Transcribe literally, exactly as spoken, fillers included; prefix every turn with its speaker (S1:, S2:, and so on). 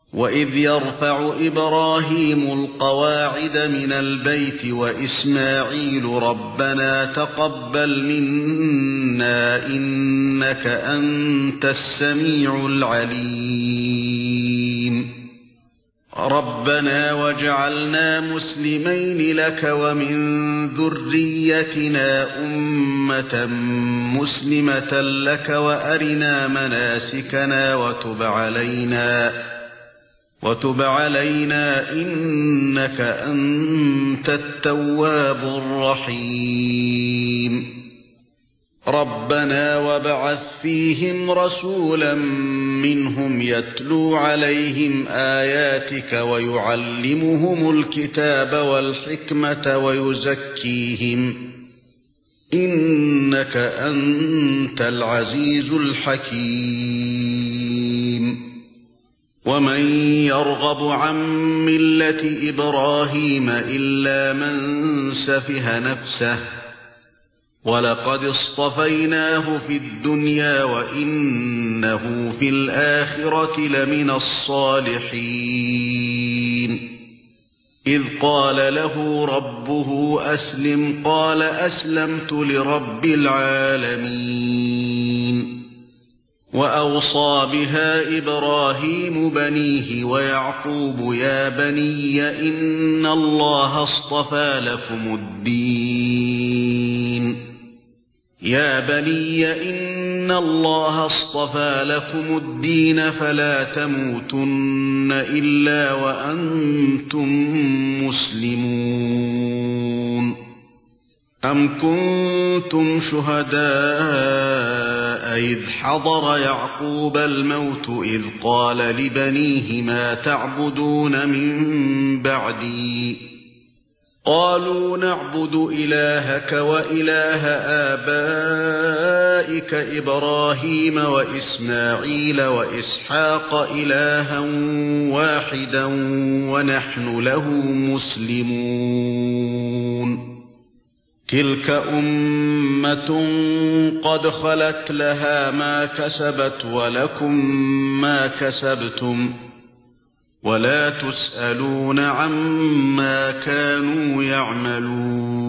S1: وإذ يرفع إبراهيم القواعد من البيت وإسماعيل ربنا تقبل منا إنك أنت السميع العليم ربنا واجعلنا مسلمين لك ومن ذريتنا أمة مسلمة لك وأرنا مناسكنا وتب علينا وتب علينا إنك أنت التواب الرحيم ربنا وابعث فيهم رسولا منهم يتلو عليهم آياتك ويعلمهم الكتاب والحكمة ويزكيهم إنك أنت العزيز الحكيم ومن يرغب عن ملة إبراهيم إلا من سفه نفسه ولقد اصطفيناه في الدنيا وإنه في الآخرة لمن الصالحين إذ قال له ربه أسلم قال أسلمت لرب العالمين وأوصى بها إبراهيم بنيه ويعقوب يا بني إن الله اصطفى لكم الدين يا بني إن الله اصطفى لكم الدين فلا تموتن إلا وأنتم مسلمون أم كنتم شهداء إذ حضر يعقوب الموت إذ قال لبنيه ما تعبدون من بعدي قالوا نعبد إلهك وإله آبائك إبراهيم وإسماعيل وإسحاق إلها واحدا ونحن له مسلمون تلك أمة قد خلت لها ما كسبت ولكم ما كسبتم ولا تسألون عما كانوا يعملون